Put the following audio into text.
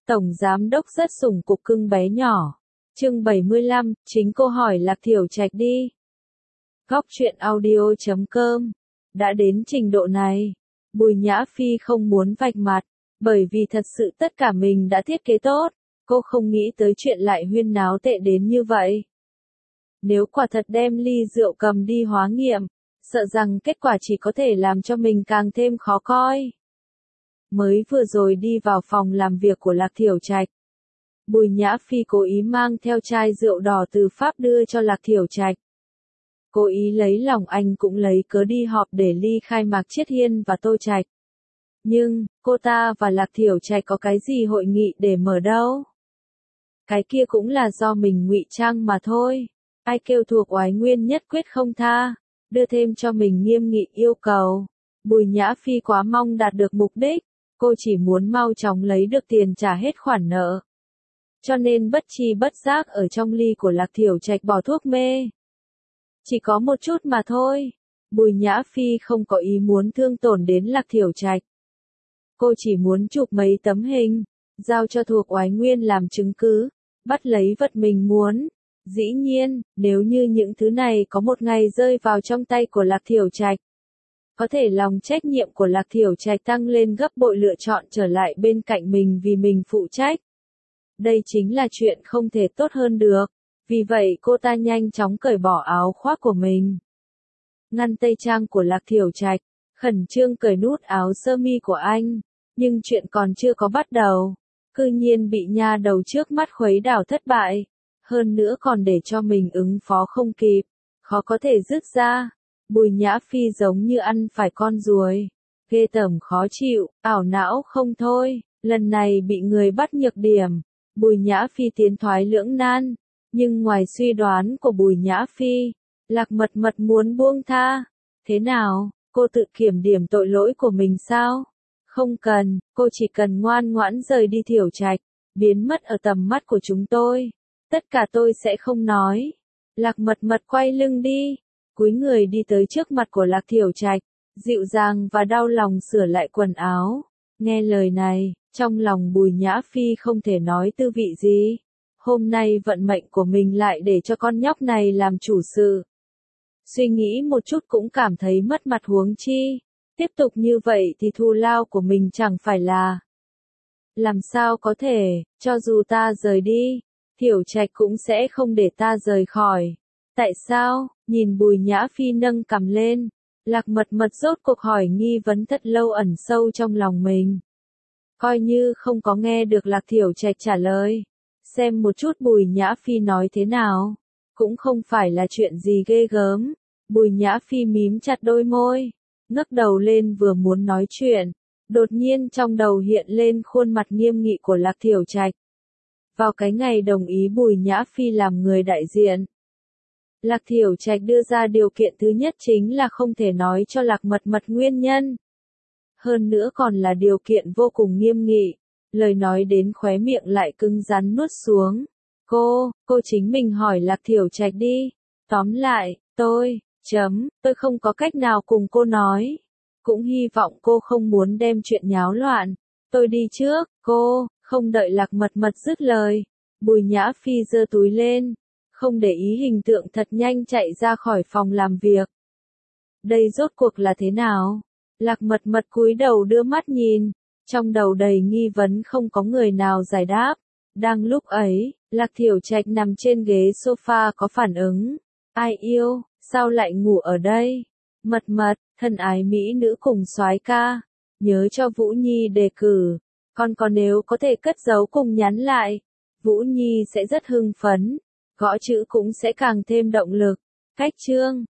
Tổng giám đốc rất sủng cục cưng bé nhỏ. Chương 75, chính cô hỏi Lạc Thiểu Trạch đi. Góc truyện audio.com. Đã đến trình độ này, Bùi Nhã Phi không muốn vạch mặt, bởi vì thật sự tất cả mình đã thiết kế tốt, cô không nghĩ tới chuyện lại huyên náo tệ đến như vậy. Nếu quả thật đem ly rượu cầm đi hóa nghiệm, sợ rằng kết quả chỉ có thể làm cho mình càng thêm khó coi. Mới vừa rồi đi vào phòng làm việc của Lạc Thiểu Trạch, Bùi Nhã Phi cố ý mang theo chai rượu đỏ từ Pháp đưa cho Lạc Thiểu Trạch. Cố ý lấy lòng anh cũng lấy cớ đi họp để ly khai Mạc Chiết Hiên và Tô Trạch. Nhưng, cô ta và Lạc Thiểu Trạch có cái gì hội nghị để mở đâu? Cái kia cũng là do mình ngụy trang mà thôi. Ai kêu thuộc oái nguyên nhất quyết không tha, đưa thêm cho mình nghiêm nghị yêu cầu. Bùi Nhã Phi quá mong đạt được mục đích, cô chỉ muốn mau chóng lấy được tiền trả hết khoản nợ. Cho nên bất tri bất giác ở trong ly của Lạc Thiểu Trạch bỏ thuốc mê. Chỉ có một chút mà thôi, Bùi Nhã Phi không có ý muốn thương tổn đến Lạc Thiểu Trạch. Cô chỉ muốn chụp mấy tấm hình, giao cho thuộc oái nguyên làm chứng cứ, bắt lấy vật mình muốn. Dĩ nhiên, nếu như những thứ này có một ngày rơi vào trong tay của Lạc Thiểu Trạch, có thể lòng trách nhiệm của Lạc Thiểu Trạch tăng lên gấp bội, lựa chọn trở lại bên cạnh mình vì mình phụ trách. Đây chính là chuyện không thể tốt hơn được, vì vậy cô ta nhanh chóng cởi bỏ áo khoác của mình. Ngăn tây trang của Lạc Thiểu Trạch, khẩn trương cởi nút áo sơ mi của anh, nhưng chuyện còn chưa có bắt đầu, cư nhiên bị nha đầu trước mắt khuấy đảo thất bại. Hơn nữa còn để cho mình ứng phó không kịp, khó có thể dứt ra. Bùi Nhã Phi giống như ăn phải con ruồi, ghê tởm khó chịu, ảo não không thôi, lần này bị người bắt nhược điểm. Bùi Nhã Phi tiến thoái lưỡng nan, nhưng ngoài suy đoán của Bùi Nhã Phi, Lạc Mật Mật muốn buông tha. Thế nào, cô tự kiểm điểm tội lỗi của mình sao? Không cần, cô chỉ cần ngoan ngoãn rời đi Thiểu Trạch, biến mất ở tầm mắt của chúng tôi. Tất cả tôi sẽ không nói. Lạc Mật Mật quay lưng đi, cúi người đi tới trước mặt của Lạc Thiểu Trạch, dịu dàng và đau lòng sửa lại quần áo. Nghe lời này, trong lòng Bùi Nhã Phi không thể nói tư vị gì. Hôm nay vận mệnh của mình lại để cho con nhóc này làm chủ sự. Suy nghĩ một chút cũng cảm thấy mất mặt, huống chi. Tiếp tục như vậy thì thù lao của mình chẳng phải là. Làm sao có thể, cho dù ta rời đi, Thiểu Trạch cũng sẽ không để ta rời khỏi. Tại sao? Nhìn Bùi Nhã Phi nâng cằm lên, Lạc Mật Mật rốt cuộc hỏi nghi vấn thật lâu ẩn sâu trong lòng mình. Coi như không có nghe được Lạc Thiểu Trạch trả lời. Xem một chút Bùi Nhã Phi nói thế nào. Cũng không phải là chuyện gì ghê gớm. Bùi Nhã Phi mím chặt đôi môi, ngước đầu lên vừa muốn nói chuyện. Đột nhiên trong đầu hiện lên khuôn mặt nghiêm nghị của Lạc Thiểu Trạch. Vào cái ngày đồng ý Bùi Nhã Phi làm người đại diện, Lạc Thiểu Trạch đưa ra điều kiện thứ nhất chính là không thể nói cho Lạc Mật Mật nguyên nhân. Hơn nữa còn là điều kiện vô cùng nghiêm nghị, lời nói đến khóe miệng lại cứng rắn nuốt xuống. Cô chính mình hỏi Lạc Thiểu Trạch đi. Tóm lại, tôi không có cách nào cùng cô nói. Cũng hy vọng cô không muốn đem chuyện nháo loạn. Tôi đi trước, cô. Không đợi Lạc Mật Mật dứt lời, Bùi Nhã Phi giơ túi lên, không để ý hình tượng thật nhanh chạy ra khỏi phòng làm việc. Đây rốt cuộc là thế nào? Lạc Mật Mật cúi đầu đưa mắt nhìn, trong đầu đầy nghi vấn không có người nào giải đáp. Đang lúc ấy, Lạc Thiểu Trạch nằm trên ghế sofa có phản ứng. Ai yêu, sao lại ngủ ở đây? Mật Mật, thân ái mỹ nữ cùng soái ca, nhớ cho Vũ Nhi đề cử. Còn nếu có thể cất giấu cùng nhắn lại, Vũ Nhi sẽ rất hưng phấn, gõ chữ cũng sẽ càng thêm động lực. Cách chương